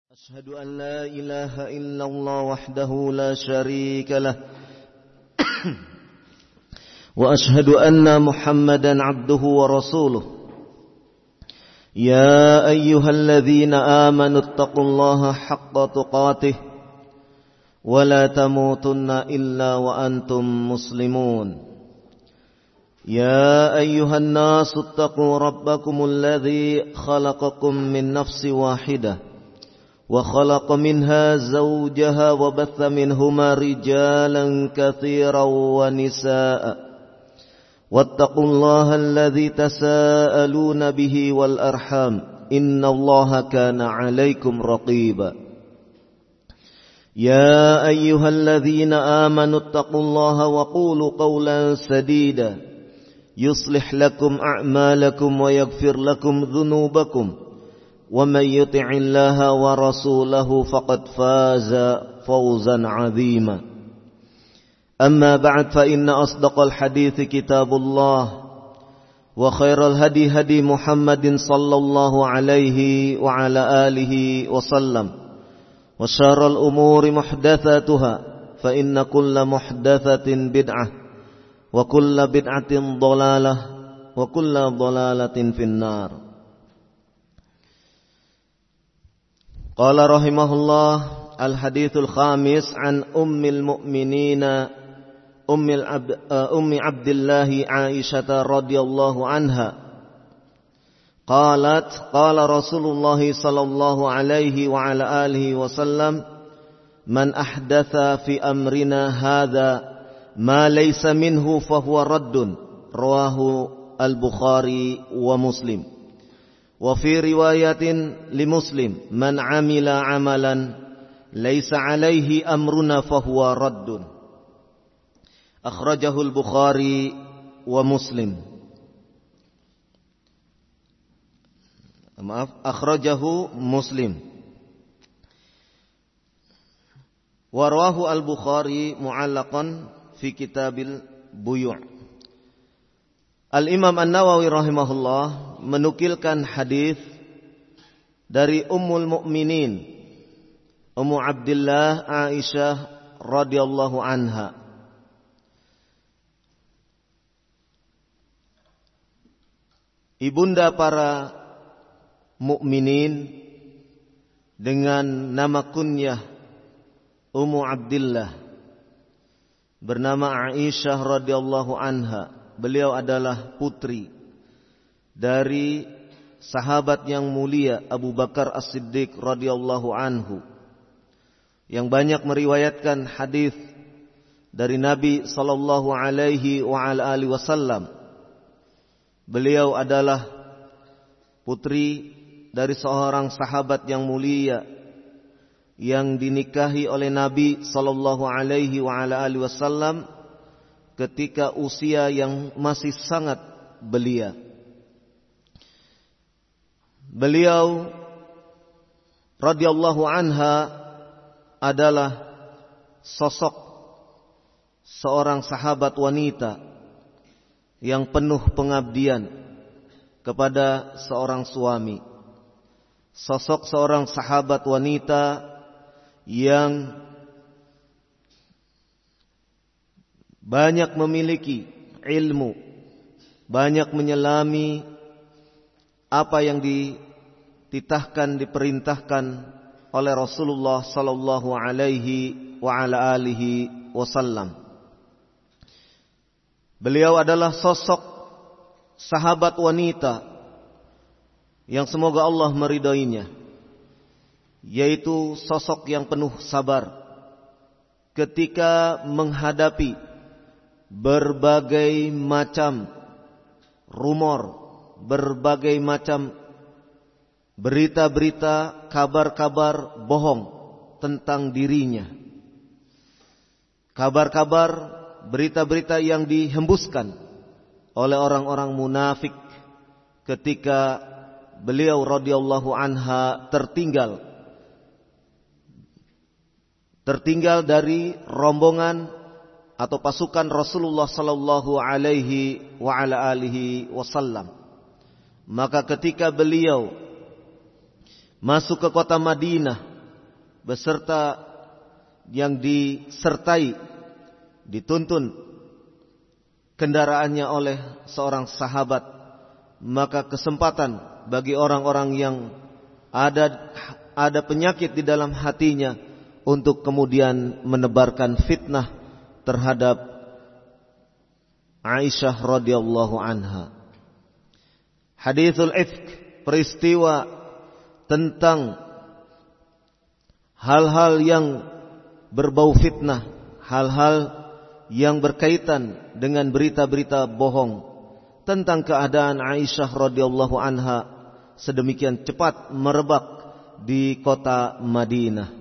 أشهد أن لا إله إلا الله وحده لا شريك له وأشهد أن محمدا عبده ورسوله يا أيها الذين آمنوا اتقوا الله حق تقاته ولا تموتن إلا وأنتم مسلمون يا أيها الناس اتقوا ربكم الذي خلقكم من نفس واحدة وخلق منها زوجها وبث منهما رجالا كثيرا ونساء واتقوا الله الذي تساءلون به والأرحام إن الله كان عليكم رقيبا يا أيها الذين آمنوا اتقوا الله وقولوا قولا سديدا يصلح لكم أعمالكم ويغفر لكم ذنوبكم ومن يطع الله ورسوله فقد فاز فوزا عظيما أما بعد فإن أصدق الحديث كتاب الله وخير الهدي هدي محمد صلى الله عليه وعلى آله وسلم وشر الأمور محدثاتها فإن كل محدثة بدعة وكل بدعة ضلالة وكل ضلالة في النار. قال رحمه الله الحديث الخامس عن أم المؤمنين أم عبد الله عائشة رضي الله عنها قالت قال رسول الله صلى الله عليه وعلى آله وسلم من أحدث في أمرنا هذا ما ليس منه فهو رد رواه البخاري ومسلم وفي رواية لمسلم من عمل عملا ليس عليه أمرنا فهو رد أخرجه البخاري ومسلم أخرجه مسلم ورواه البخاري معلقا في كتاب البيوع. Al-Imam An-Nawawi rahimahullah menukilkan hadis dari Ummul Mukminin Ummu Abdillah Aisyah radhiyallahu anha. Ibunda para mukminin dengan nama kunyah Ummu Abdillah bernama Aisyah radhiyallahu anha. Beliau adalah putri dari sahabat yang mulia Abu Bakar As-Siddiq radhiyallahu anhu yang banyak meriwayatkan hadis dari Nabi sallallahu alaihi wa ala alihi wasallam. Beliau adalah putri dari seorang sahabat yang mulia yang dinikahi oleh Nabi sallallahu alaihi wa ala alihi wasallam ketika usia yang masih sangat belia. Beliau radhiyallahu anha adalah sosok seorang sahabat wanita yang penuh pengabdian kepada seorang suami. Sosok seorang sahabat wanita yang banyak memiliki ilmu, banyak menyelami apa yang dititahkan, diperintahkan oleh Rasulullah sallallahu alaihi wa ala alihi wasallam. Beliau adalah sosok sahabat wanita yang semoga Allah meridainya, yaitu sosok yang penuh sabar ketika menghadapi berbagai macam rumor, berbagai macam berita-berita, kabar-kabar bohong tentang dirinya. Kabar-kabar, berita-berita yang dihembuskan oleh orang-orang munafik ketika beliau radhiyallahu anha tertinggal dari rombongan atau pasukan Rasulullah sallallahu alaihi wa ala alihi wasallam. Maka ketika beliau masuk ke kota Madinah beserta yang disertai, dituntun kendaraannya oleh seorang sahabat, maka kesempatan bagi orang-orang yang ada penyakit di dalam hatinya untuk kemudian menebarkan fitnah terhadap Aisyah radhiyallahu anha. Hadithul ifk, peristiwa tentang hal-hal yang berbau fitnah, hal-hal yang berkaitan dengan berita-berita bohong tentang keadaan Aisyah radhiyallahu anha sedemikian cepat merebak di kota Madinah.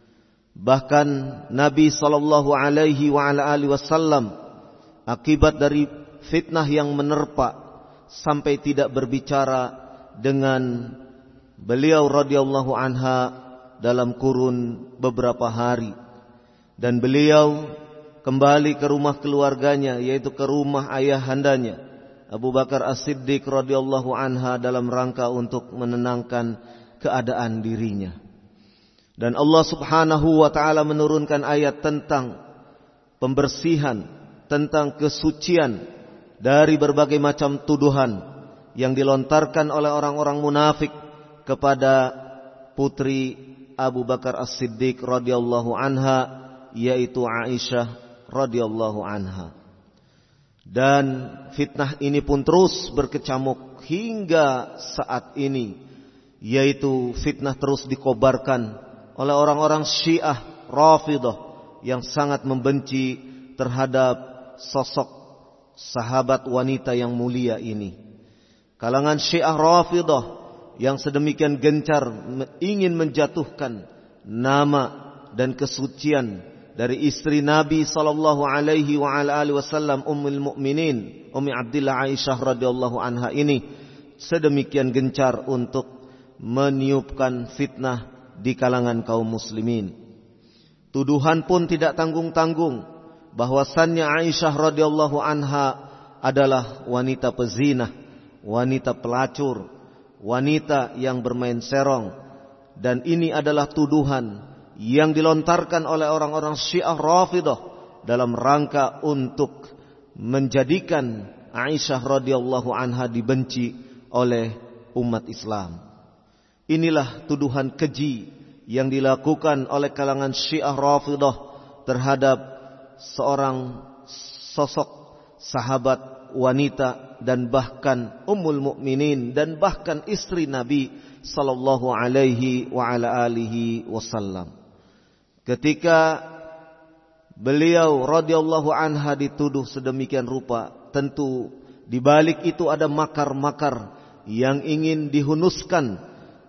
Bahkan Nabi sallallahu alaihi wasallam akibat dari fitnah yang menerpa sampai tidak berbicara dengan beliau radhiyallahu anha dalam kurun beberapa hari, dan beliau kembali ke rumah keluarganya, yaitu ke rumah ayahandanya Abu Bakar As-Siddiq radhiyallahu anha dalam rangka untuk menenangkan keadaan dirinya. Dan Allah Subhanahu wa taala menurunkan ayat tentang pembersihan, tentang kesucian dari berbagai macam tuduhan yang dilontarkan oleh orang-orang munafik kepada putri Abu Bakar As-Siddiq radhiyallahu anha, yaitu Aisyah radhiyallahu anha. Dan fitnah ini pun terus berkecamuk hingga saat ini, yaitu fitnah terus dikobarkan oleh orang-orang Syiah Rafidah yang sangat membenci terhadap sosok sahabat wanita yang mulia ini. Kalangan Syiah Rafidah yang sedemikian gencar ingin menjatuhkan nama dan kesucian dari istri Nabi sallallahu alaihi wasallam Ummul Mukminin Ummi Abdillah Aisyah radhiyallahu anha ini sedemikian gencar untuk meniupkan fitnah di kalangan kaum muslimin. Tuduhan pun tidak tanggung-tanggung bahwasannya Aisyah radhiyallahu anha adalah wanita pezinah, wanita pelacur, wanita yang bermain serong, dan ini adalah tuduhan yang dilontarkan oleh orang-orang Syiah Rafidah dalam rangka untuk menjadikan Aisyah radhiyallahu anha dibenci oleh umat Islam. Inilah tuduhan keji yang dilakukan oleh kalangan Syiah Rafidah terhadap seorang sosok sahabat wanita dan bahkan Ummul Mukminin dan bahkan istri Nabi sallallahu alaihi wasallam. Ketika beliau radhiyallahu anha dituduh sedemikian rupa, tentu di balik itu ada makar-makar yang ingin dihunuskan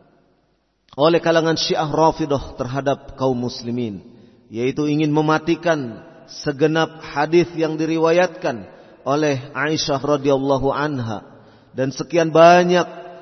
oleh kalangan Syiah Rafidah terhadap kaum muslimin, yaitu ingin mematikan segenap hadis yang diriwayatkan oleh Aisyah radhiyallahu anha, dan sekian banyak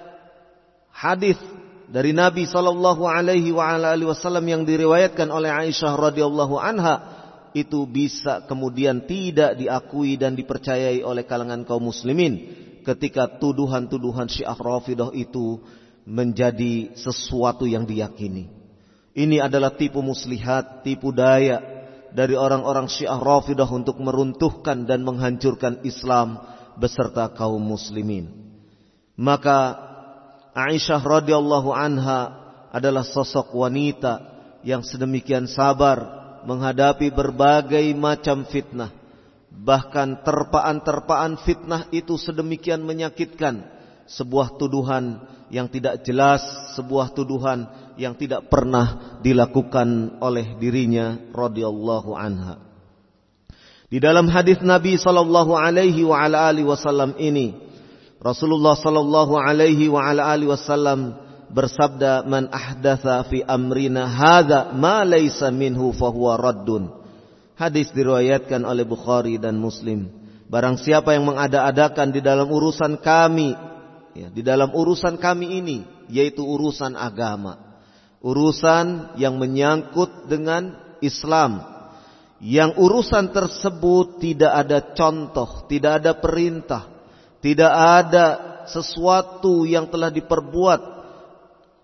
hadis dari Nabi sallallahu alaihi wasallam yang diriwayatkan oleh Aisyah radhiyallahu anha itu bisa kemudian tidak diakui dan dipercayai oleh kalangan kaum muslimin ketika tuduhan-tuduhan Syiah Rafidah itu menjadi sesuatu yang diyakini. Ini adalah tipu muslihat, tipu daya dari orang-orang Syiah Rafidah untuk meruntuhkan dan menghancurkan Islam beserta kaum muslimin. Maka Aisyah radhiyallahu anha adalah sosok wanita yang sedemikian sabar menghadapi berbagai macam fitnah. Bahkan terpaan-terpaan fitnah itu sedemikian menyakitkan. Sebuah tuduhan yang tidak jelas, sebuah tuduhan yang tidak pernah dilakukan oleh dirinya radhiyallahu anha. Di dalam hadis Nabi sallallahu alaihi wasallam ini, Rasulullah sallallahu alaihi wasallam bersabda, "Man ahdatsa fi amrina hadza ma laysa minhu fahuwa raddun." Hadis diriwayatkan oleh Bukhari dan Muslim. Barang siapa yang mengada-adakan di dalam urusan kami, di dalam urusan kami ini, yaitu urusan agama, urusan yang menyangkut dengan Islam, yang urusan tersebut tidak ada contoh, tidak ada perintah, tidak ada sesuatu yang telah diperbuat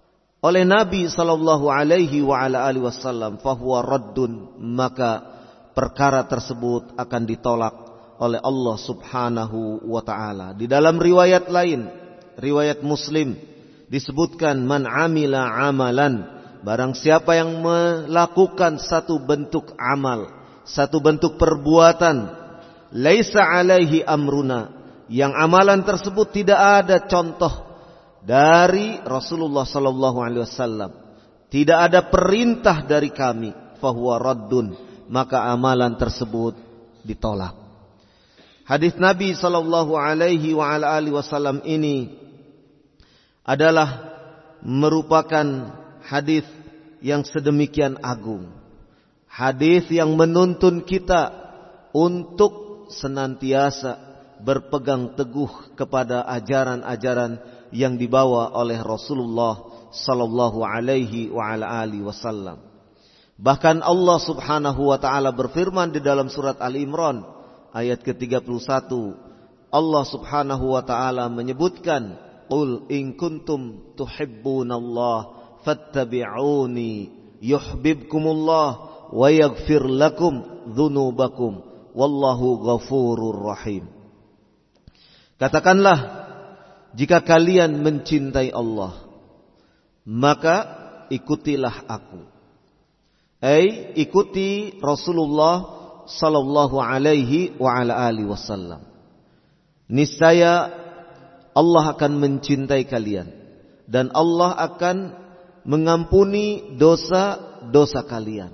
oleh Nabi sallallahu alaihi wa ala alihi wasallam, fahuwa raddun, maka perkara tersebut akan ditolak oleh Allah Subhanahu wa taala. Di dalam riwayat lain, riwayat Muslim, disebutkan man amila amalan, barang siapa yang melakukan satu bentuk amal, satu bentuk perbuatan, laisa alaihi amruna, yang amalan tersebut tidak ada contoh dari Rasulullah sallallahu alaihi wasallam, tidak ada perintah dari kami, fahuwa raddun, maka amalan tersebut ditolak. Hadis Nabi sallallahu alaihi wa ala alihi wasallam ini adalah merupakan hadis yang sedemikian agung. Hadis yang menuntun kita untuk senantiasa berpegang teguh kepada ajaran-ajaran yang dibawa oleh Rasulullah sallallahu alaihi wa ala alihi wasallam. Bahkan Allah Subhanahu wa taala berfirman di dalam surat Al-Imran ayat ke-31, Allah Subhanahu wa taala menyebutkan, qul in kuntum tuhibbunallaha fattabi'uni yuhibbukumullah wa yaghfir lakum dzunubakum wallahu ghafurur rahim. Katakanlah, jika kalian mencintai Allah, maka ikutilah aku. Ikuti Rasulullah sallallahu alaihi wa ala alihi wasallam. Niscaya Allah akan mencintai kalian dan Allah akan mengampuni dosa-dosa kalian.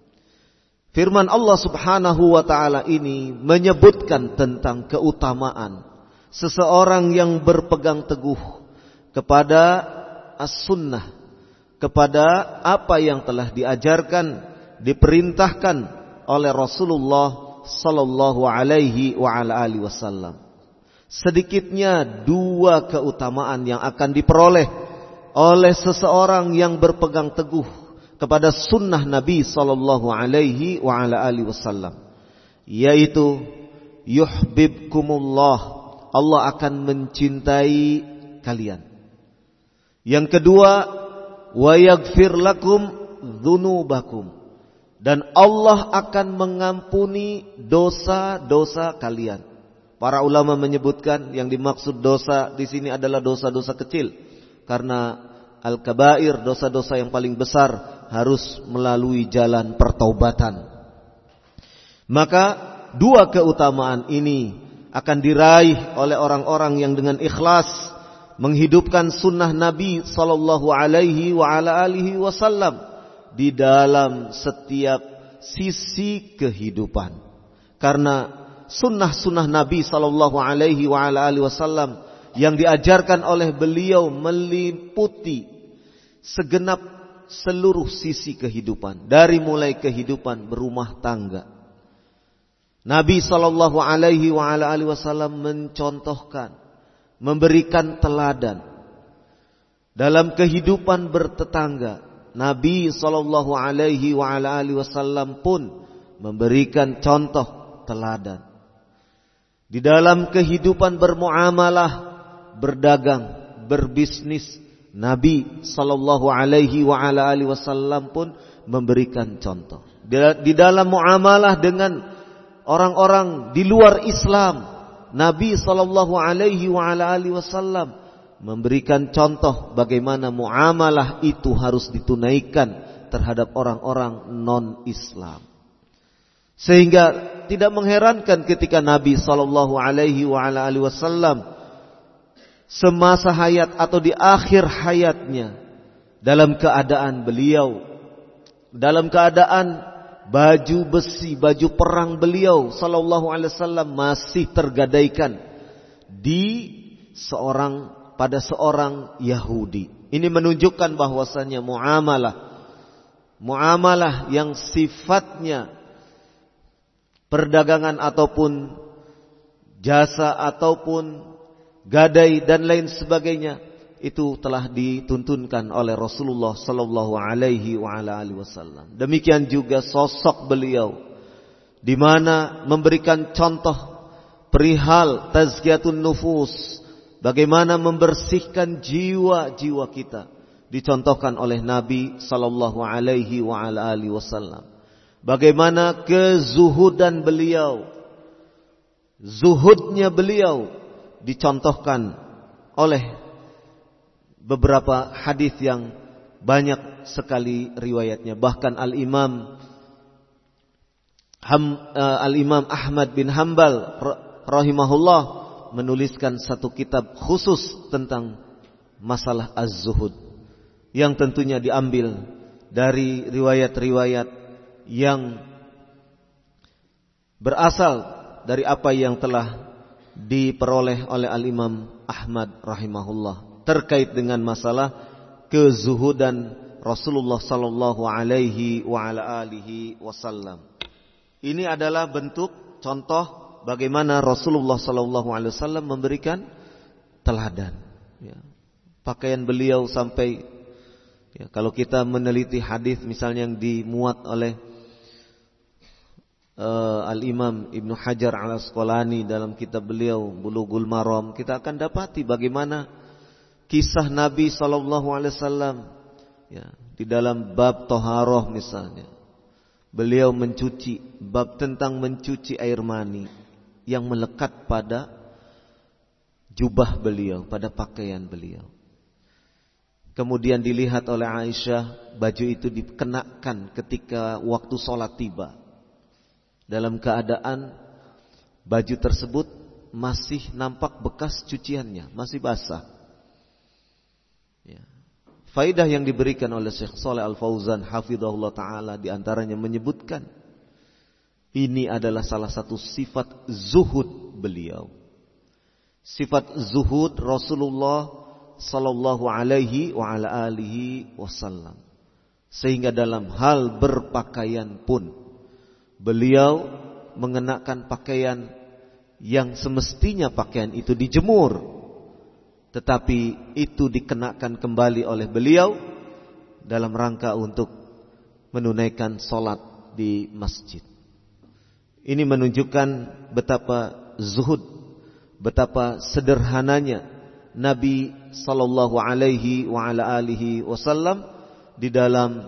Firman Allah Subhanahu wa taala ini menyebutkan tentang keutamaan seseorang yang berpegang teguh kepada as-sunnah, kepada apa yang telah diajarkan, diperintahkan oleh Rasulullah sallallahu alaihi wa ala alihi wasallam. Sedikitnya dua keutamaan yang akan diperoleh oleh seseorang yang berpegang teguh kepada sunnah Nabi sallallahu alaihi wa ala alihi wasallam, yaitu yuhibbukumullah, Allah akan mencintai kalian. Yang kedua, wa yaghfir lakum dzunubakum, dan Allah akan mengampuni dosa-dosa kalian. Para ulama menyebutkan yang dimaksud dosa di sini adalah dosa-dosa kecil, karena al-kabair, dosa-dosa yang paling besar, harus melalui jalan pertaubatan. Maka dua keutamaan ini akan diraih oleh orang-orang yang dengan ikhlas menghidupkan sunnah Nabi sallallahu alaihi wa ala alihi wasallam di dalam setiap sisi kehidupan. Karena sunnah-sunnah Nabi sallallahu alaihi wa ala alihi wasallam yang diajarkan oleh beliau meliputi segenap seluruh sisi kehidupan, dari mulai kehidupan berumah tangga. Nabi sallallahu alaihi wa ala alihi wasallam mencontohkan, memberikan teladan dalam kehidupan bertetangga. Nabi sallallahu alaihi wa ala alihi wasallam pun memberikan contoh teladan di dalam kehidupan bermuamalah, berdagang, berbisnis. Nabi sallallahu alaihi wa ala alihi wasallam pun memberikan contoh di dalam muamalah dengan orang-orang di luar Islam. Nabi sallallahu alaihi wa ala alihi wasallam memberikan contoh bagaimana muamalah itu harus ditunaikan terhadap orang-orang non-Islam. Sehingga tidak mengherankan ketika Nabi sallallahu alaihi wa ala alihi wasallam semasa hayat atau di akhir hayatnya, dalam keadaan beliau, dalam keadaan baju besi, baju perang beliau sallallahu alaihi wasallam masih tergadaikan pada seorang Yahudi. Ini menunjukkan bahwasannya muamalah yang sifatnya perdagangan ataupun jasa ataupun gadai dan lain sebagainya, itu telah dituntunkan oleh Rasulullah sallallahu alaihi wa ala alihi wasallam. Demikian juga sosok beliau di mana memberikan contoh perihal tazkiyatun nufus, bagaimana membersihkan jiwa-jiwa kita dicontohkan oleh Nabi sallallahu alaihi wa ala alihi wasallam. Bagaimana kezuhudan beliau, zuhudnya beliau dicontohkan oleh beberapa hadis yang banyak sekali riwayatnya. Bahkan Al-Imam Ahmad bin Hanbal rahimahullah menuliskan satu kitab khusus tentang masalah az-zuhud, yang tentunya diambil dari riwayat-riwayat yang berasal dari apa yang telah diperoleh oleh Al-Imam Ahmad rahimahullah terkait dengan masalah kezuhudan Rasulullah sallallahu alaihi wa ala alihi wasallam. Ini adalah bentuk contoh bagaimana Rasulullah sallallahu alaihi wasallam memberikan teladan. Ya. Pakaian beliau sampai, ya, kalau kita meneliti hadis misalnya yang dimuat oleh Al-Imam Ibnu Hajar Al-Asqalani dalam kitab beliau Bulughul Maram, kita akan dapati bagaimana kisah Nabi sallallahu alaihi wasallam, ya, di dalam bab thaharah misalnya. Beliau mencuci, bab tentang mencuci air mani yang melekat pada jubah beliau, pada pakaian beliau. Kemudian dilihat oleh Aisyah, baju itu dikenakan ketika waktu sholat tiba, dalam keadaan baju tersebut masih nampak bekas cuciannya, masih basah. Ya. Faidah yang diberikan oleh Syekh Shalih Al-Fauzan hafizahullah ta'ala diantaranya menyebutkan ini adalah salah satu sifat zuhud beliau. Sifat zuhud Rasulullah sallallahu alaihi wa ala alihi wasallam. Sehingga dalam hal berpakaian pun beliau mengenakan pakaian yang semestinya pakaian itu dijemur, tetapi itu dikenakan kembali oleh beliau dalam rangka untuk menunaikan sholat di masjid. Ini menunjukkan betapa zuhud, betapa sederhananya Nabi sallallahu alaihi wa ala alihi wasallam di dalam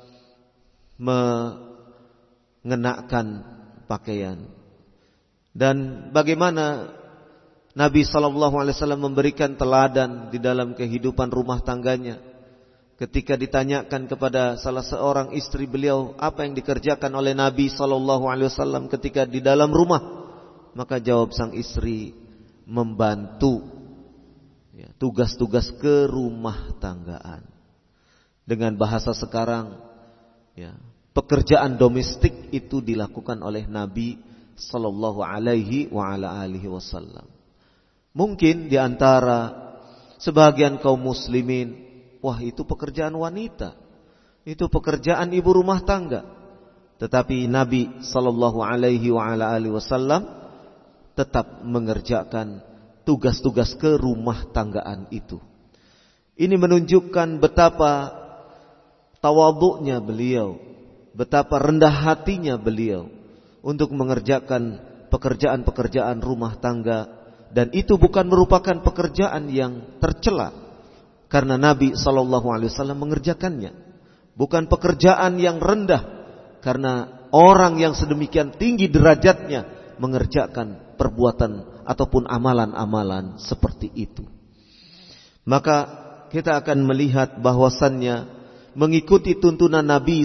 mengenakan pakaian. Dan bagaimana Nabi SAW memberikan teladan di dalam kehidupan rumah tangganya. Ketika ditanyakan kepada salah seorang istri beliau apa yang dikerjakan oleh Nabi SAW ketika di dalam rumah, maka jawab sang istri, membantu, ya, tugas-tugas kerumah tanggaan. Dengan bahasa sekarang, ya, pekerjaan domestik itu dilakukan oleh Nabi sallallahu alaihi wa ala alihi wasallam. Mungkin di antara sebagian kaum muslimin, wah itu pekerjaan wanita, itu pekerjaan ibu rumah tangga. Tetapi Nabi sallallahu alaihi wa ala alihi wasallam tetap mengerjakan tugas-tugas kerumah tanggaan itu. Ini menunjukkan betapa tawadhu'nya beliau, betapa rendah hatinya beliau untuk mengerjakan pekerjaan-pekerjaan rumah tangga. Dan itu bukan merupakan pekerjaan yang tercela, karena Nabi SAW mengerjakannya. Bukan pekerjaan yang rendah, karena orang yang sedemikian tinggi derajatnya mengerjakan perbuatan ataupun amalan-amalan seperti itu. Maka kita akan melihat bahwasannya mengikuti tuntunan Nabi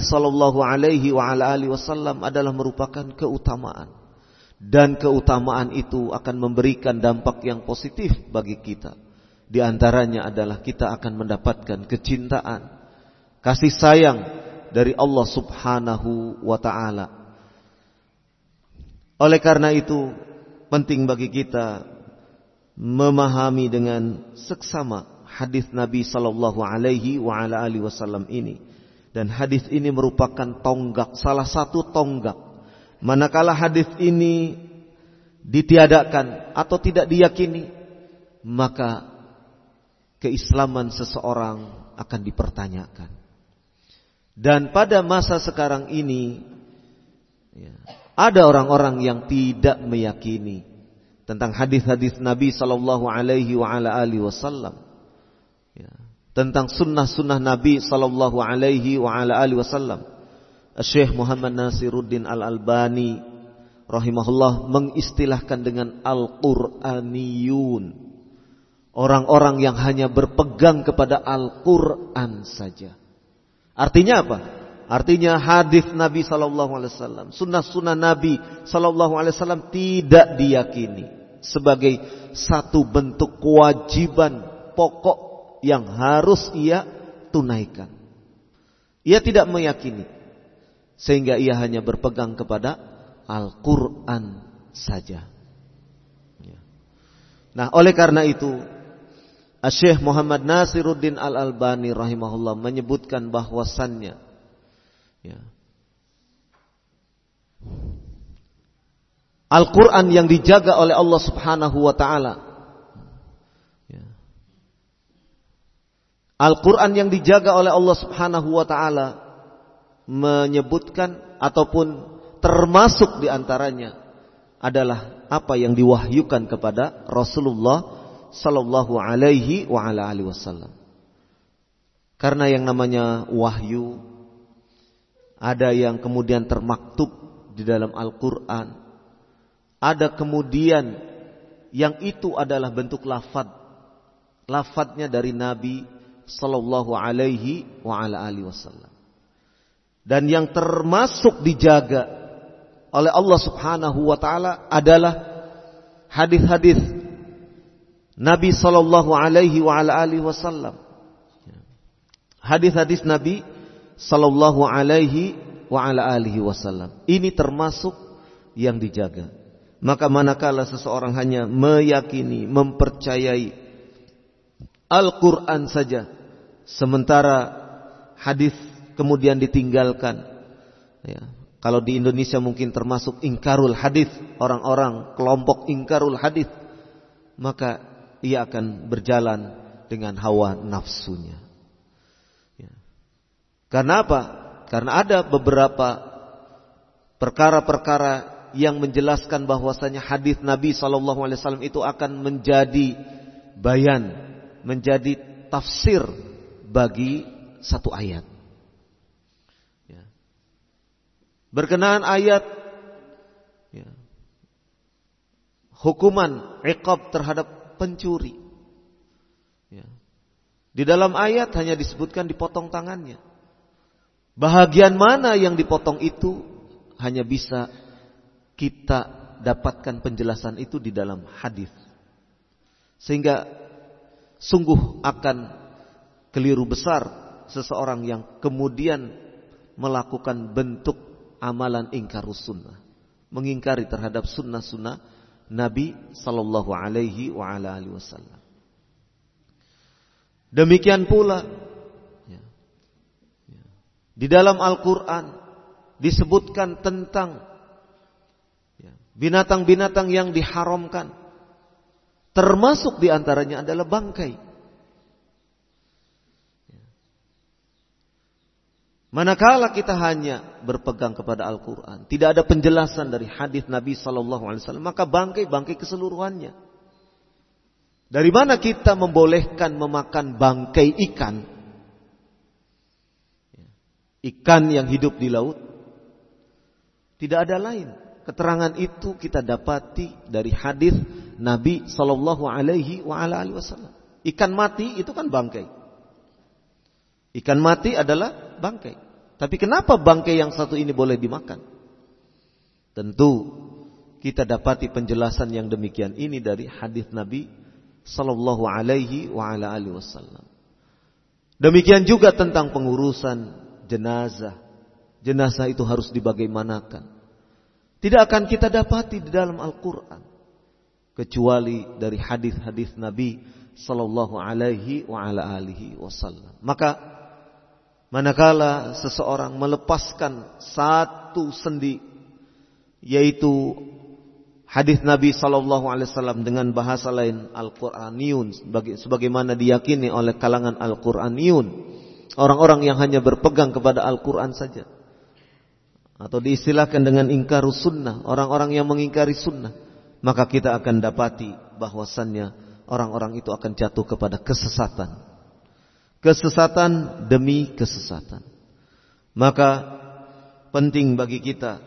SAW adalah merupakan keutamaan. Dan keutamaan itu akan memberikan dampak yang positif bagi kita. Di antaranya adalah kita akan mendapatkan kecintaan, kasih sayang dari Allah Subhanahu wa ta'ala. Oleh karena itu penting bagi kita memahami dengan seksama hadis Nabi sallallahu alaihi wa ala alihi wasallam ini. Dan hadis ini merupakan tonggak, salah satu tonggak. Manakala hadis ini ditiadakan atau tidak diyakini, maka keislaman seseorang akan dipertanyakan. Dan pada masa sekarang ini, ya, ada orang-orang yang tidak meyakini tentang hadis-hadis Nabi sallallahu alaihi wa ala alihi wasallam. Ya, tentang sunnah-sunnah Nabi sallallahu alaihi wa ala alihi wasallam, Syekh Muhammad Nasiruddin Al-Albani rahimahullah mengistilahkan dengan Al-Qur'aniyun. Orang-orang yang hanya berpegang kepada Al-Qur'an saja. Artinya apa? Artinya hadis Nabi sallallahu alaihi wasallam, sunnah-sunnah Nabi sallallahu alaihi wasallam tidak diyakini sebagai satu bentuk kewajiban pokok yang harus ia tunaikan. Ia tidak meyakini, sehingga ia hanya berpegang kepada Al-Qur'an saja. Nah, oleh karena itu Syekh Muhammad Nasiruddin Al-Albani rahimahullah menyebutkan bahwasannya Al-Quran yang dijaga oleh Allah subhanahu wa ta'ala, Al-Quran yang dijaga oleh Allah subhanahu wa ta'ala menyebutkan ataupun termasuk diantaranya adalah apa yang diwahyukan kepada Rasulullah sallallahu alaihi wa ala alihi wasallam. Karena yang namanya wahyu ada yang kemudian termaktub di dalam Al-Quran, ada kemudian yang itu adalah bentuk lafadznya dari Nabi sallallahu alaihi wa ala alihi wasallam. Dan yang termasuk dijaga oleh Allah subhanahu wa ta'ala adalah hadis-hadis Nabi sallallahu alaihi wa ala alihi wasallam. Hadis-hadis Nabi sallallahu alaihi wa ala alihi wasallam. Ini termasuk yang dijaga. Maka manakala seseorang hanya meyakini, mempercayai Al-Quran saja, sementara hadis kemudian ditinggalkan, kalau di Indonesia mungkin termasuk ingkarul hadis, orang-orang kelompok ingkarul hadis, maka ia akan berjalan dengan hawa nafsunya. Karena apa? Karena ada beberapa perkara-perkara yang menjelaskan bahwasanya hadis Nabi SAW itu akan menjadi bayan, menjadi tafsir bagi satu ayat. Berkenaan ayat hukuman iqab terhadap pencuri, di dalam ayat hanya disebutkan dipotong tangannya. Bahagian mana yang dipotong itu hanya bisa kita dapatkan penjelasan itu di dalam hadis. Sehingga sungguh akan keliru besar seseorang yang kemudian melakukan bentuk amalan ingkarus sunnah, mengingkari terhadap sunnah-sunnah Nabi sallallahu alaihi wa ala alihi wasallam. Demikian pula di dalam Al-Quran disebutkan tentang binatang-binatang yang diharamkan. Termasuk diantaranya adalah bangkai. Manakala kita hanya berpegang kepada Al-Quran, tidak ada penjelasan dari hadis Nabi SAW, maka bangkai keseluruhannya. Dari mana kita membolehkan memakan bangkai ikan? Ikan yang hidup di laut. Tidak ada lain. Keterangan itu kita dapati dari hadis Nabi SAW. Ikan mati itu kan bangkai. Ikan mati adalah bangkai. Tapi kenapa bangkai yang satu ini boleh dimakan? Tentu kita dapati penjelasan yang demikian ini dari hadis Nabi sallallahu alaihi wa ala alihi wasallam. Demikian juga tentang pengurusan jenazah. Jenazah itu harus dibagaimanakan. Tidak akan kita dapati di dalam Al-Quran kecuali dari hadis-hadis Nabi sallallahu alaihi wa ala alihi wasallam. Maka manakala seseorang melepaskan satu sendi, yaitu hadis Nabi SAW dengan bahasa lain Al-Quraniyun, sebagaimana diyakini oleh kalangan Al-Quraniyun, orang-orang yang hanya berpegang kepada Al-Quran saja, atau diistilahkan dengan ingkarus sunnah, orang-orang yang mengingkari sunnah, maka kita akan dapati bahwasannya orang-orang itu akan jatuh kepada kesesatan. kesesatan demi kesesatan. Maka penting bagi kita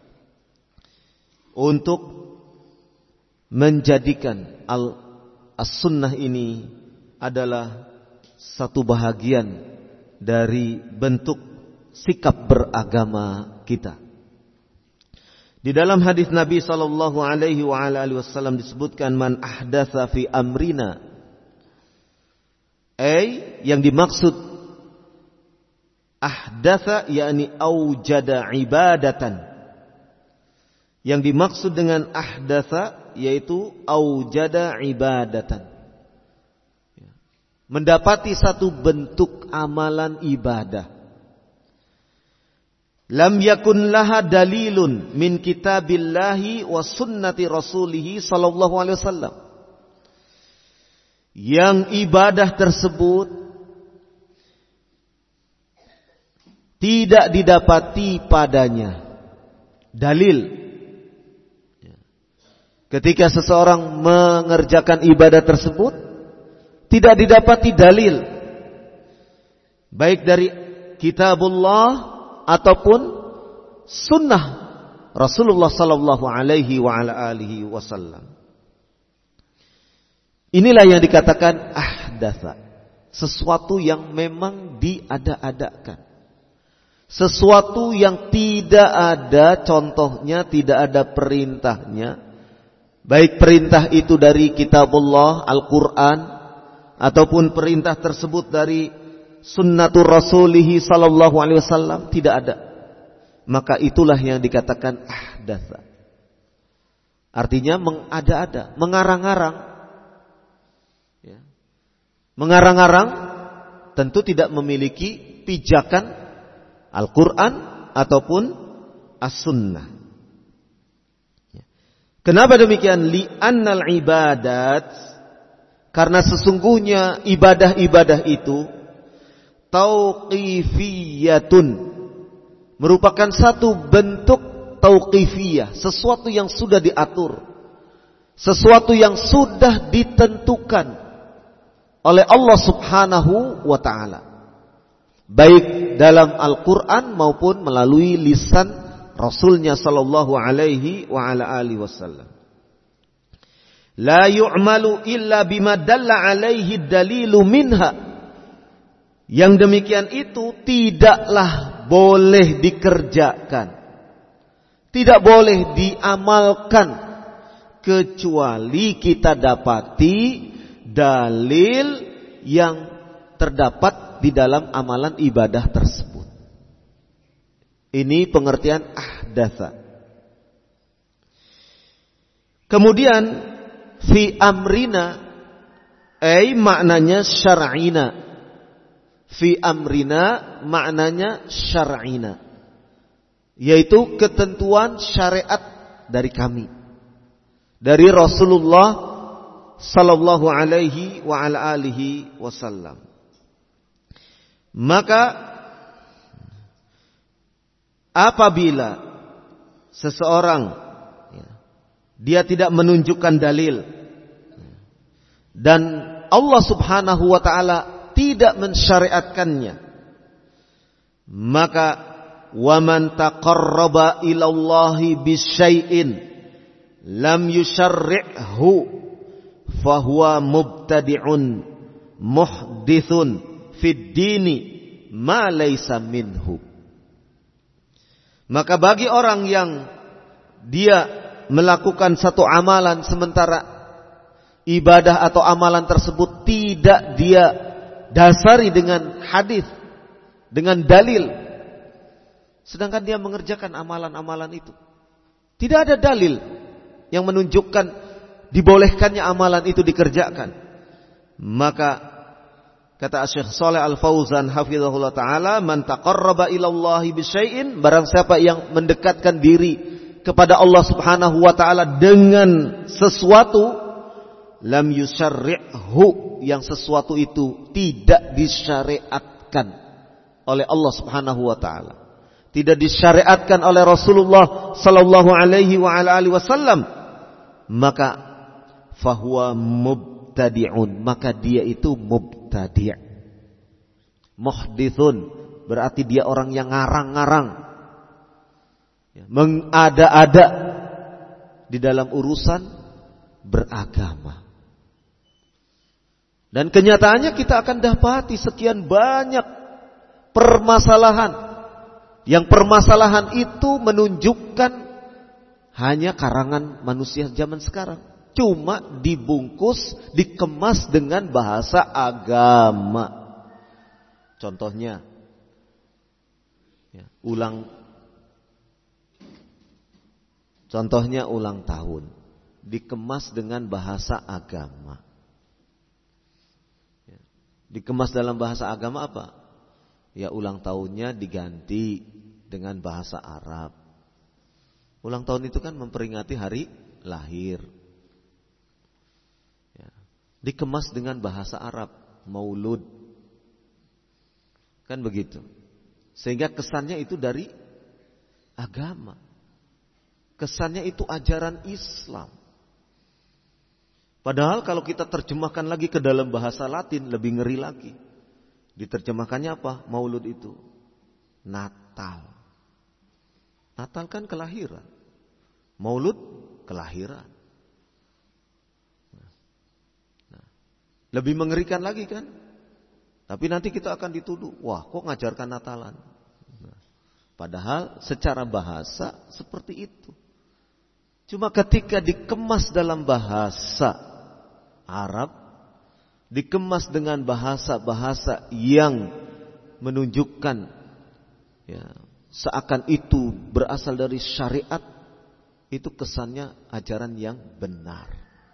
untuk menjadikan as-sunnah ini adalah satu bahagian dari bentuk sikap beragama kita. Di dalam hadis Nabi sallallahu alaihi wasallam disebutkan, man ahdatsa fi amrina, yang dimaksud ahdatsa yakni aujada ibadatan. Yang dimaksud dengan ahdatsa yaitu aujada ibadatan, mendapati satu bentuk amalan ibadah. Lam yakun laha dalilun min kitabillahi wa sunnati rasulih sallallahu alaihi wasallam. Yang ibadah tersebut tidak didapati padanya dalil. Ketika seseorang mengerjakan ibadah tersebut tidak didapati dalil, baik dari kitabullah ataupun sunnah Rasulullah sallallahu alaihi wasallam. Inilah yang dikatakan ahdatsa, sesuatu yang memang diada-adakan, sesuatu yang tidak ada contohnya, tidak ada perintahnya, baik perintah itu dari kitabullah Al-Quran ataupun perintah tersebut dari sunnatur rasulih sallallahu alaihi wasallam, tidak ada. Maka itulah yang dikatakan ahdatsa. Artinya mengada-ada, mengarang-arang. Ya. Mengarang-arang tentu tidak memiliki pijakan Al-Quran ataupun As-Sunnah. Ya. Kenapa demikian? Li'annal ibadat, karena sesungguhnya ibadah-ibadah itu tauqifiyatun, merupakan satu bentuk tauqifiyah, sesuatu yang sudah diatur, sesuatu yang sudah ditentukan oleh Allah Subhanahu wa ta'ala, baik dalam Al-Quran maupun melalui lisan Rasulnya sallallahu alaihi wa ala alihi wasallam. La yu'malu illa bima dalla alaihi dalilu minha. Yang demikian itu tidaklah boleh dikerjakan, tidak boleh diamalkan, kecuali kita dapati dalil yang terdapat di dalam amalan ibadah tersebut. Ini pengertian ahdatsa. Kemudian fi amrina, maknanya syar'ina. Fi amrina maknanya syar'ina, yaitu ketentuan syariat dari kami, dari Rasulullah sallallahu alaihi wa ala alihi wasallam. Maka apabila seseorang dia tidak menunjukkan dalil dan Allah Subhanahu wa ta'ala tidak mensyariatkannya, maka waman taqarraba ilallahi bisyai'in lam yusyarri'hu fahuwa mubtadi'un muhdithun fid dini ma laysa minhu. Maka bagi orang yang dia melakukan satu amalan sementara ibadah atau amalan tersebut tidak dia dasari dengan hadis, dengan dalil, sedangkan dia mengerjakan amalan-amalan itu, tidak ada dalil yang menunjukkan dibolehkannya amalan itu dikerjakan, maka kata Syekh Shalih Al-Fauzan hafizahullah ta'ala, man taqarraba ilallahi bisyai'in, barang siapa yang mendekatkan diri kepada Allah Subhanahu wa ta'ala dengan sesuatu, lam yusyarri'hu, yang sesuatu itu tidak disyariatkan oleh Allah Subhanahu wa ta'ala, tidak disyariatkan oleh Rasulullah sallallahu alaihi wa ala alihi wasallam, maka fahuwa mubtadi'un, maka dia itu mubtadi'. Muhdithun berarti dia orang yang ngarang-ngarang, mengada-ada di dalam urusan beragama. Dan kenyataannya kita akan dapati sekian banyak permasalahan, yang permasalahan itu menunjukkan hanya karangan manusia zaman sekarang, cuma dibungkus, dikemas dengan bahasa agama. Contohnya ulang tahun dikemas dengan bahasa agama. Dikemas dalam bahasa agama apa? Ya, ulang tahunnya diganti dengan bahasa Arab. Ulang tahun itu kan memperingati hari lahir. Ya. Dikemas dengan bahasa Arab, maulud. Kan begitu. Sehingga kesannya itu dari agama. Kesannya itu ajaran Islam. Padahal kalau kita terjemahkan lagi ke dalam bahasa Latin lebih ngeri lagi. Diterjemahkannya apa? Maulud itu Natal. Natal kan kelahiran. Maulud kelahiran. Lebih mengerikan lagi kan? Tapi nanti kita akan dituduh, wah kok ngajarkan Natalan. Padahal secara bahasa seperti itu. Cuma ketika dikemas dalam bahasa Arab, dikemas dengan bahasa-bahasa yang menunjukkan seakan itu berasal dari syariat, itu kesannya ajaran yang benar.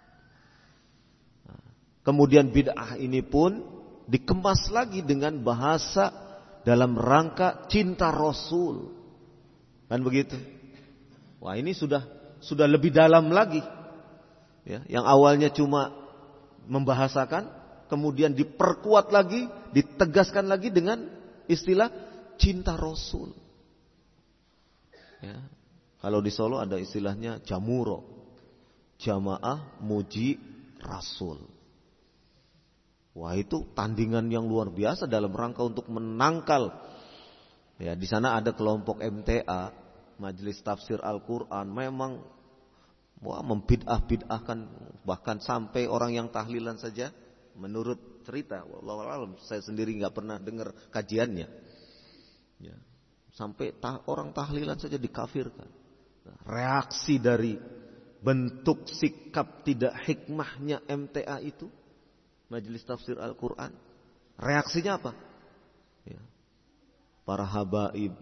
Kemudian bid'ah ini pun dikemas lagi dengan bahasa dalam rangka cinta Rasul. Kan begitu? Wah, ini sudah lebih dalam lagi. Ya, yang awalnya cuma membahasakan, kemudian diperkuat lagi, ditegaskan lagi dengan istilah cinta Rasul. Ya. Kalau di Solo ada istilahnya Jamuro, Jamaah Muji Rasul. Wah, itu tandingan yang luar biasa dalam rangka untuk menangkal. Ya, di sana ada kelompok MTA, Majelis Tafsir Al-Quran, memang membid'ah-bid'ahkan, bahkan sampai orang yang tahlilan saja, menurut cerita, wallahu a'lam, saya sendiri nggak pernah dengar kajiannya. Ya, sampai orang tahlilan saja dikafirkan. Nah, reaksi dari bentuk sikap tidak hikmahnya MTA itu, Majelis Tafsir Al-Quran, reaksinya apa? Ya, para habaib,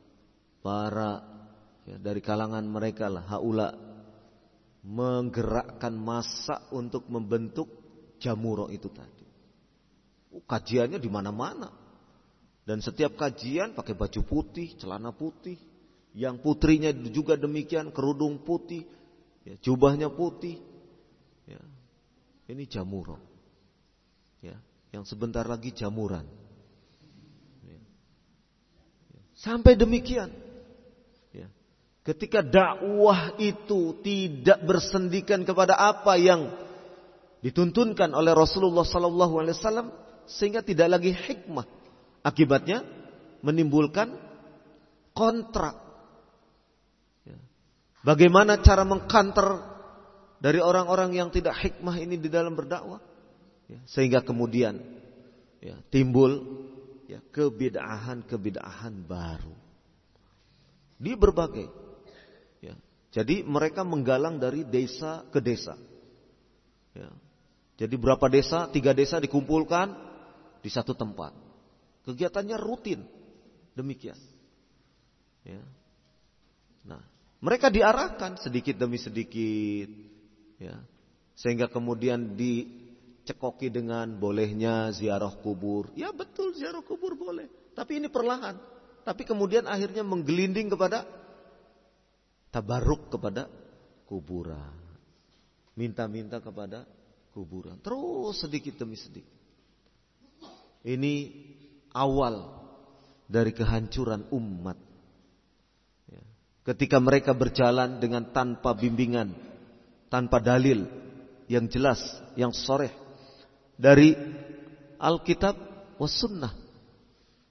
dari kalangan mereka lah, haula, menggerakkan massa untuk membentuk Jamuro itu tadi. Kajiannya di mana-mana, dan setiap kajian pakai baju putih, celana putih, yang putrinya juga demikian, kerudung putih, ya, jubahnya putih. Ya, ini Jamuro. Ya, yang sebentar lagi jamuran. Ya. Sampai demikian. Ya. Ketika dakwah itu tidak bersendikan kepada apa yang dituntunkan oleh Rasulullah SAW, sehingga tidak lagi hikmah. Akibatnya menimbulkan kontra. Ya. Bagaimana cara mengkanter dari orang-orang yang tidak hikmah ini di dalam berdakwah? Ya, sehingga kemudian timbul kebid'ahan baru di berbagai. Ya, jadi mereka menggalang dari desa ke desa. Ya, jadi berapa desa? 3 desa dikumpulkan di satu tempat. Kegiatannya rutin demikian. Ya. Nah, mereka diarahkan sedikit demi sedikit, ya, sehingga kemudian cekoki dengan bolehnya ziarah kubur. Ya betul, ziarah kubur boleh. Tapi ini perlahan. Tapi kemudian akhirnya menggelinding kepada tabarruk kepada kuburan. Minta-minta kepada kuburan. Terus sedikit demi sedikit. Ini awal dari kehancuran umat. Ketika mereka berjalan dengan tanpa bimbingan, tanpa dalil yang jelas, yang sharih dari Alkitab was sunnah.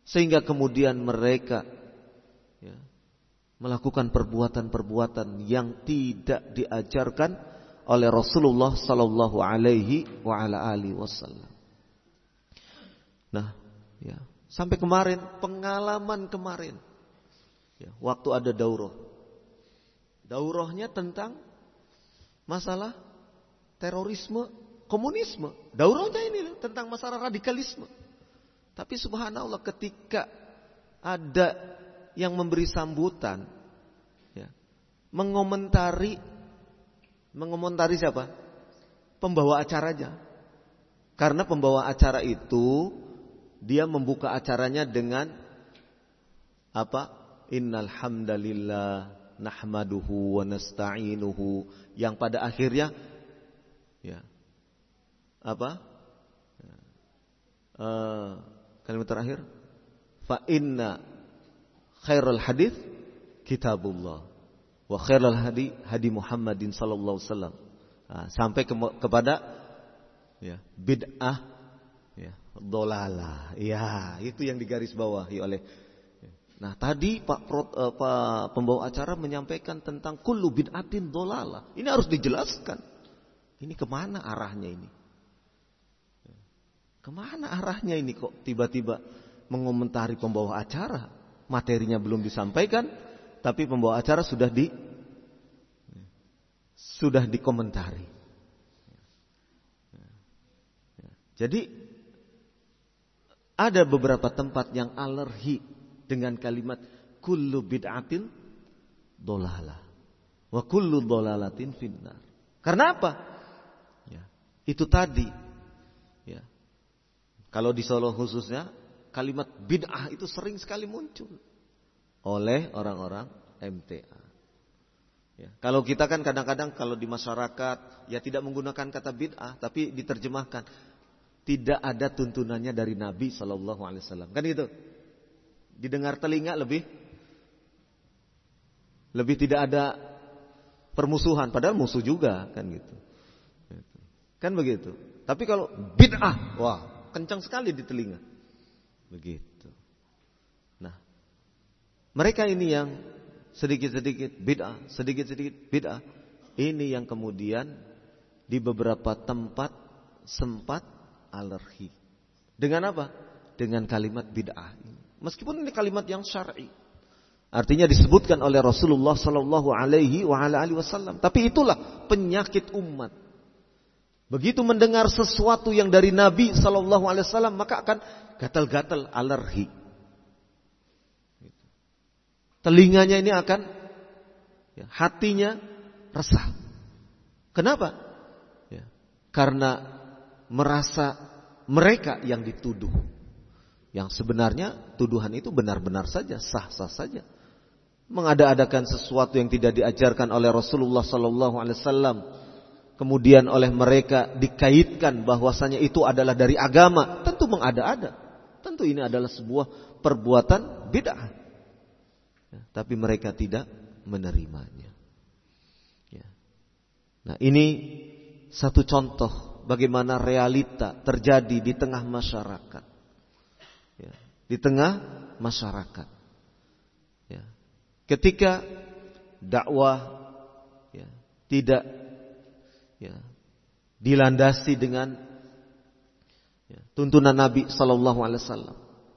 Sehingga kemudian mereka melakukan perbuatan-perbuatan yang tidak diajarkan oleh Rasulullah sallallahu alaihi wa ala alihi wasallam. Nah, sampai kemarin, pengalaman kemarin, waktu ada daurah. Daurahnya tentang masalah terorisme, komunisme. Daurahnya ini tentang masalah radikalisme. Tapi subhanallah, ketika ada yang memberi sambutan, mengomentari siapa? Pembawa acaranya. Karena pembawa acara itu dia membuka acaranya dengan apa? Innal hamdalillah nahmaduhu wa nasta'inuhu, yang pada akhirnya kalimat terakhir, fa inna khairal hadits kitabullah wa khairal hadi Muhammadin sallallahu alaihi wasallam. Sampai kepada bid'ah dhalalah. Itu yang digarisbawahi oleh. Nah, tadi Pak pembawa acara menyampaikan tentang kullu bid'atin dhalalah. Ini harus dijelaskan. Ini kemana arahnya ini? Kemana arahnya ini kok tiba-tiba mengomentari pembawa acara? Materinya belum disampaikan, tapi pembawa acara sudah dikomentari. Jadi ada beberapa tempat yang alergi dengan kalimat kullu bid'atin dhalalah wa kullu dhalalatin finnar. Karena apa? Itu tadi. Kalau di Solo khususnya, kalimat bid'ah itu sering sekali muncul oleh orang-orang MTA. Kalau kita kan kadang-kadang kalau di masyarakat tidak menggunakan kata bid'ah, tapi diterjemahkan tidak ada tuntunannya dari Nabi Sallallahu Alaihi Wasallam. Kan gitu. Didengar telinga lebih tidak ada permusuhan, padahal musuh juga kan gitu. Kan begitu. Tapi kalau bid'ah, wah, kencang sekali di telinga. Begitu. Nah, mereka ini yang sedikit-sedikit bid'ah, ini yang kemudian di beberapa tempat sempat alergi. Dengan apa? Dengan kalimat bid'ah. Meskipun ini kalimat yang syar'i. Artinya disebutkan oleh Rasulullah sallallahu alaihi wasallam. Tapi itulah penyakit umat. Begitu mendengar sesuatu yang dari Nabi sallallahu alaihi wasallam, maka akan gatal-gatal, alergi. Telinganya ini akan, hatinya resah. Kenapa? Karena merasa mereka yang dituduh. Yang sebenarnya tuduhan itu benar-benar saja, sah-sah saja. Mengada-adakan sesuatu yang tidak diajarkan oleh Rasulullah sallallahu alaihi wasallam, kemudian oleh mereka dikaitkan bahwasanya itu adalah dari agama, tentu mengada-ada. Tentu ini adalah sebuah perbuatan bid'ah. Tapi mereka tidak menerimanya. Nah, ini satu contoh bagaimana realita terjadi di tengah masyarakat. Di tengah masyarakat. Ketika dakwah tidak dilandasi dengan tuntunan Nabi Sallallahu Alaihi Wasallam.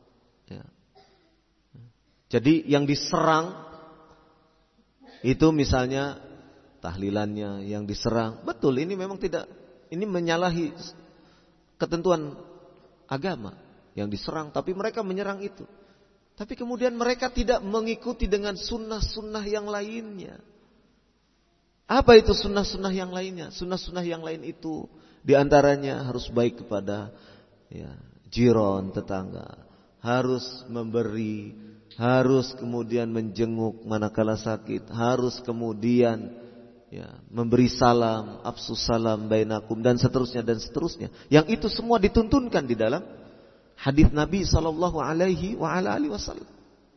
Jadi yang diserang itu misalnya tahlilannya yang diserang, betul ini memang tidak, ini menyalahi ketentuan agama yang diserang, tapi mereka menyerang itu. Tapi kemudian mereka tidak mengikuti dengan sunnah-sunnah yang lainnya. Apa itu sunnah-sunnah yang lainnya? Sunnah-sunnah yang lain itu diantaranya harus baik kepada jiron, tetangga, harus memberi, harus kemudian menjenguk manakala sakit, harus kemudian memberi salam, afsus salam bainakum, dan seterusnya dan seterusnya. Yang itu semua dituntunkan di dalam hadis Nabi sallallahu alaihi wasallam.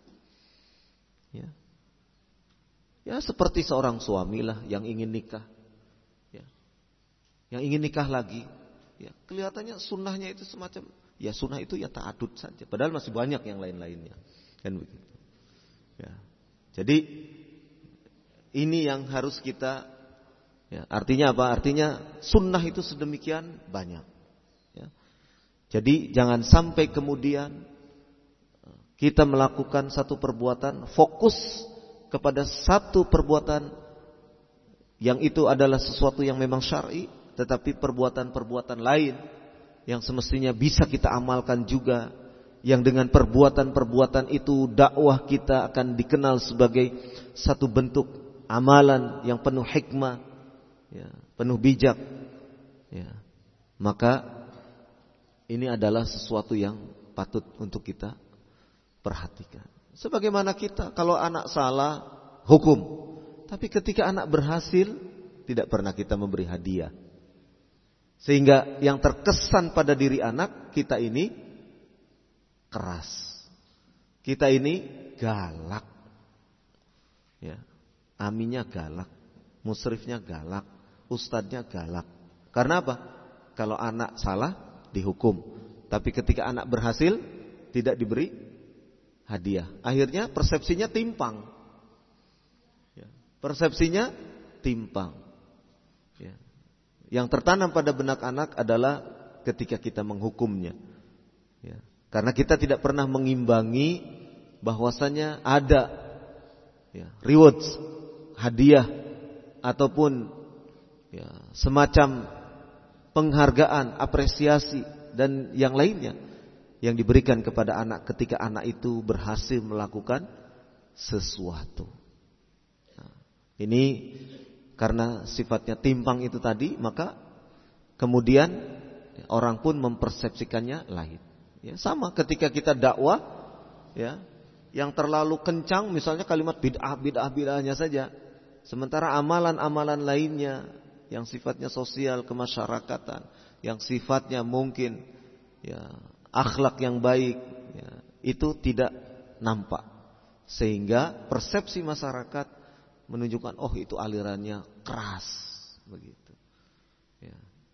Seperti seorang suamilah yang ingin nikah, yang ingin nikah lagi, kelihatannya sunnahnya itu semacam ya sunnah itu ya ta'adud saja. Padahal masih banyak yang lain-lainnya. Kan begitu. Ya. Jadi ini yang harus kita, ya, artinya apa? Artinya sunnah itu sedemikian banyak. Ya. Jadi jangan sampai kemudian kita melakukan satu perbuatan, fokus kepada satu perbuatan yang itu adalah sesuatu yang memang syar'i, tetapi perbuatan-perbuatan lain yang semestinya bisa kita amalkan juga, yang dengan perbuatan-perbuatan itu dakwah kita akan dikenal sebagai satu bentuk amalan yang penuh hikmah, ya, penuh bijak, ya. Maka ini adalah sesuatu yang patut untuk kita perhatikan. Sebagaimana kita kalau anak salah hukum, tapi ketika anak berhasil tidak pernah kita memberi hadiah. Sehingga yang terkesan pada diri anak, kita ini keras, kita ini galak, ya, aminnya galak, musrifnya galak, ustadznya galak. Karena apa? Kalau anak salah dihukum, tapi ketika anak berhasil tidak diberi hadiah. Akhirnya persepsinya timpang, ya, persepsinya timpang, ya. Yang tertanam pada benak anak adalah ketika kita menghukumnya, ya. Karena kita tidak pernah mengimbangi bahwasanya ada, ya, rewards, hadiah ataupun, ya, semacam penghargaan, apresiasi dan yang lainnya yang diberikan kepada anak ketika anak itu berhasil melakukan sesuatu. Nah, ini karena sifatnya timpang itu tadi, maka kemudian orang pun mempersepsikannya lain. Ya, sama ketika kita dakwah, ya, yang terlalu kencang misalnya kalimat bid'ahnya saja, sementara amalan-amalan lainnya yang sifatnya sosial kemasyarakatan, yang sifatnya mungkin, ya, akhlak yang baik, ya, itu tidak nampak, sehingga persepsi masyarakat menunjukkan oh itu alirannya keras begitu, ya.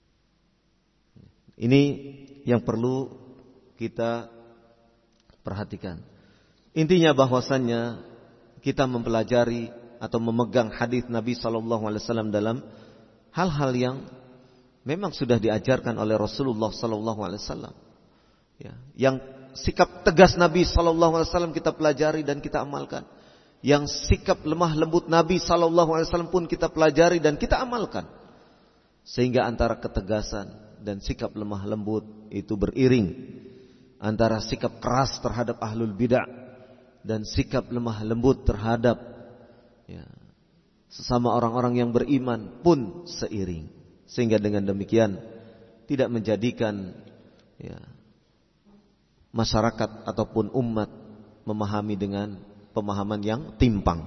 Ini yang perlu kita perhatikan. Intinya bahwasannya kita mempelajari atau memegang hadis Nabi SAW dalam hal-hal yang memang sudah diajarkan oleh Rasulullah SAW, ya, yang sikap tegas Nabi SAW kita pelajari dan kita amalkan. Yang sikap lemah lembut Nabi SAW pun kita pelajari dan kita amalkan. Sehingga antara ketegasan dan sikap lemah lembut itu beriring, antara sikap keras terhadap ahlul bid'ah dan sikap lemah lembut terhadap, ya, sesama orang-orang yang beriman pun seiring. Sehingga dengan demikian tidak menjadikan, ya, masyarakat ataupun umat memahami dengan pemahaman yang timpang.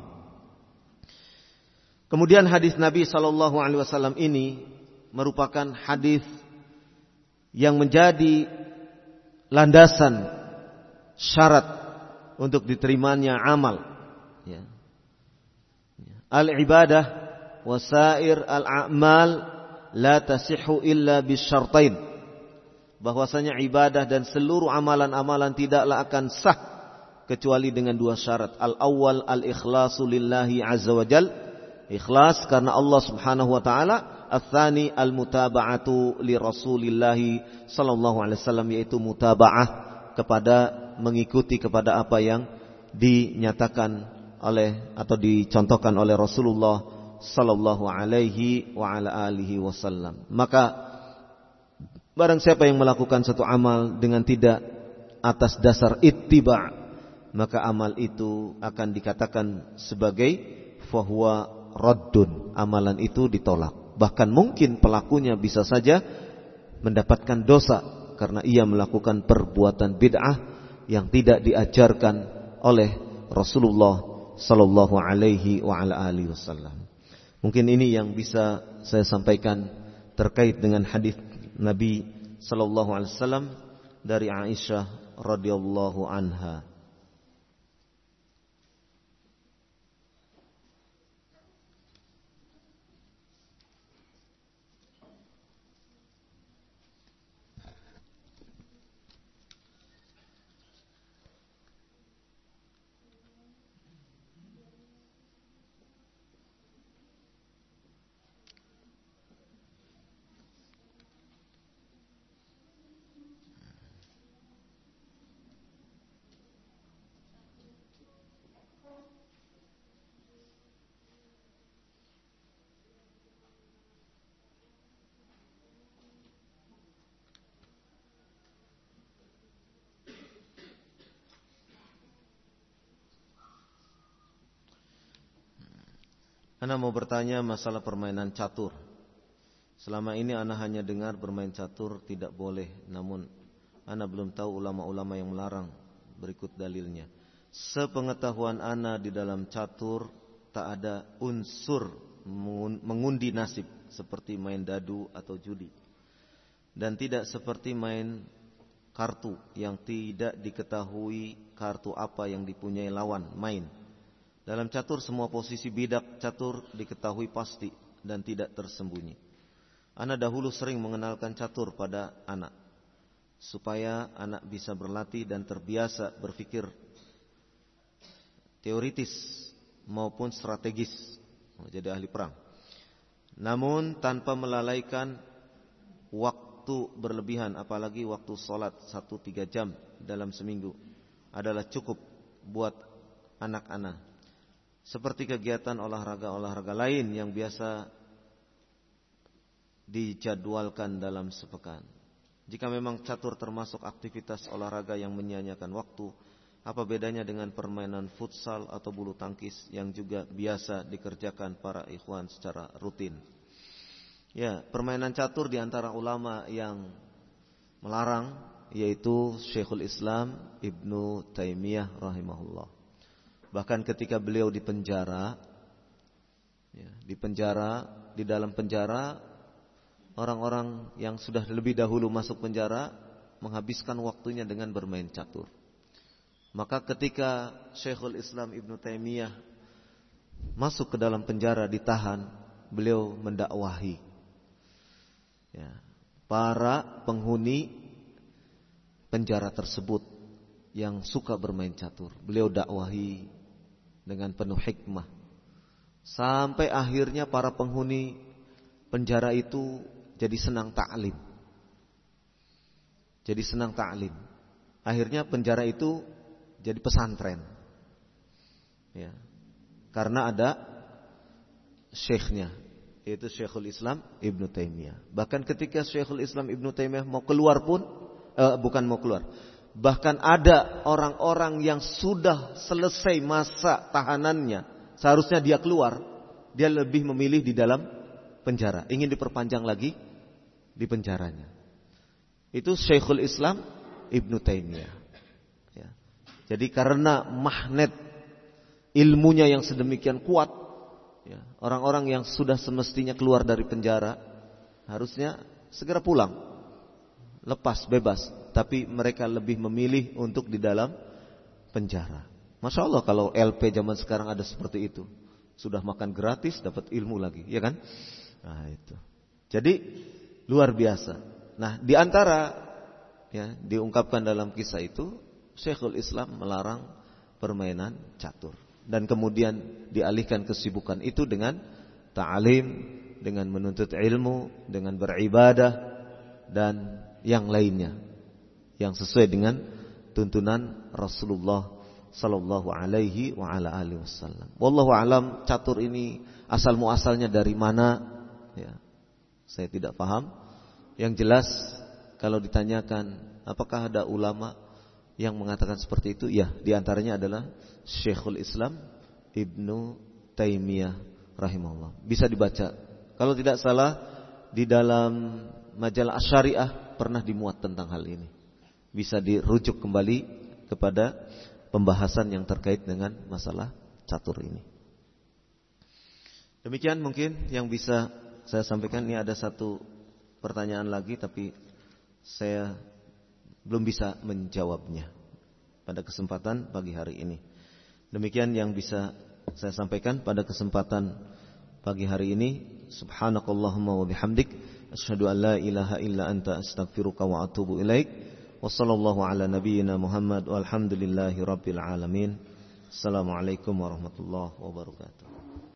Kemudian hadis Nabi SAW ini merupakan hadis yang menjadi landasan syarat untuk diterimanya amal, ya. Al-ibadah wasair al-a'mal la tasihhu illa bisyartain. Bahwasanya ibadah dan seluruh amalan-amalan tidaklah akan sah kecuali dengan dua syarat. Al-awwal al-ikhlasu lillahi azza wa jal, ikhlas karena Allah Subhanahu wa taala. Al-tsani al-mutaba'atu li Rasulillahi sallallahu alaihi wasallam, yaitu mutaba'ah kepada, mengikuti kepada apa yang dinyatakan oleh atau dicontohkan oleh Rasulullah sallallahu alaihi wa ala alihi wasallam. Maka barang siapa yang melakukan satu amal dengan tidak atas dasar ittiba', maka amal itu akan dikatakan sebagai fahuwa raddun, amalan itu ditolak. Bahkan mungkin pelakunya bisa saja mendapatkan dosa karena ia melakukan perbuatan bid'ah yang tidak diajarkan oleh Rasulullah sallallahu alaihi wa ala alihi wasallam. Mungkin ini yang bisa saya sampaikan terkait dengan hadis Nabi sallallahu alaihi wasallam dari Aisyah radhiyallahu anha. Ana mau bertanya masalah permainan catur. Selama ini ana hanya dengar bermain catur tidak boleh, namun ana belum tahu ulama-ulama yang melarang. Berikut dalilnya. Sepengetahuan ana di dalam catur tak ada unsur mengundi nasib seperti main dadu atau judi. Dan tidak seperti main kartu yang tidak diketahui kartu apa yang dipunyai lawan main. Dalam catur semua posisi bidak catur diketahui pasti dan tidak tersembunyi. Ana dahulu sering mengenalkan catur pada anak supaya anak bisa berlatih dan terbiasa berpikir teoritis maupun strategis, jadi ahli perang. Namun tanpa melalaikan waktu berlebihan, apalagi waktu sholat 1-3 jam dalam seminggu adalah cukup buat anak-anak. Seperti kegiatan olahraga-olahraga lain yang biasa dijadwalkan dalam sepekan. Jika memang catur termasuk aktivitas olahraga yang menyia-nyiakan waktu, apa bedanya dengan permainan futsal atau bulu tangkis yang juga biasa dikerjakan para ikhwan secara rutin? Ya, permainan catur di antara ulama yang melarang yaitu Syekhul Islam Ibnu Taimiyah rahimahullah. Bahkan ketika beliau di penjara, di dalam penjara, orang-orang yang sudah lebih dahulu masuk penjara menghabiskan waktunya dengan bermain catur. Maka ketika Syekhul Islam Ibnu Taimiyah masuk ke dalam penjara ditahan, beliau mendakwahi para penghuni penjara tersebut yang suka bermain catur. Beliau dakwahi dengan penuh hikmah sampai akhirnya para penghuni penjara itu jadi senang ta'lim. Akhirnya penjara itu jadi pesantren. Ya. Karena ada syekhnya, yaitu Syekhul Islam Ibnu Taimiyah. Bahkan ketika Syekhul Islam Ibnu Taimiyah mau keluar pun bahkan ada orang-orang yang sudah selesai masa tahanannya, seharusnya dia keluar, dia lebih memilih di dalam penjara, ingin diperpanjang lagi di penjaranya. Itu Syekhul Islam Ibnu Taimiyah. Ya. Jadi karena magnet ilmunya yang sedemikian kuat, orang-orang yang sudah semestinya keluar dari penjara harusnya segera pulang, lepas, bebas. Tapi mereka lebih memilih untuk di dalam penjara. Masya Allah kalau LP zaman sekarang ada seperti itu. Sudah makan gratis, dapat ilmu lagi, ya kan? Nah itu. Jadi luar biasa. Nah di antara diungkapkan dalam kisah itu, Syekhul Islam melarang permainan catur. Dan kemudian dialihkan kesibukan itu dengan ta'alim, dengan menuntut ilmu, dengan beribadah, dan yang lainnya yang sesuai dengan tuntunan Rasulullah sallallahu alaihi wa ala alihi wasallam. Wallahu alam, catur ini asal muasalnya dari mana? Ya, saya tidak paham. Yang jelas kalau ditanyakan apakah ada ulama yang mengatakan seperti itu? Ya, di antaranya adalah Syekhul Islam Ibnu Taimiyah rahimahullah. Bisa dibaca. Kalau tidak salah di dalam majalah Asy-Syariah pernah dimuat tentang hal ini. Bisa dirujuk kembali kepada pembahasan yang terkait dengan masalah catur ini. Demikian mungkin yang bisa saya sampaikan. Ini ada satu pertanyaan lagi tapi saya belum bisa menjawabnya pada kesempatan pagi hari ini. Demikian yang bisa saya sampaikan pada kesempatan pagi hari ini. Subhanakallahumma wa bihamdik, asyhadu an la ilaha illa anta, astaghfiruka wa atubu ilaik. Wassallallahu ala nabiyyina Muhammad walhamdulillahi rabbil alamin. Assalamualaikum warahmatullahi wabarakatuh.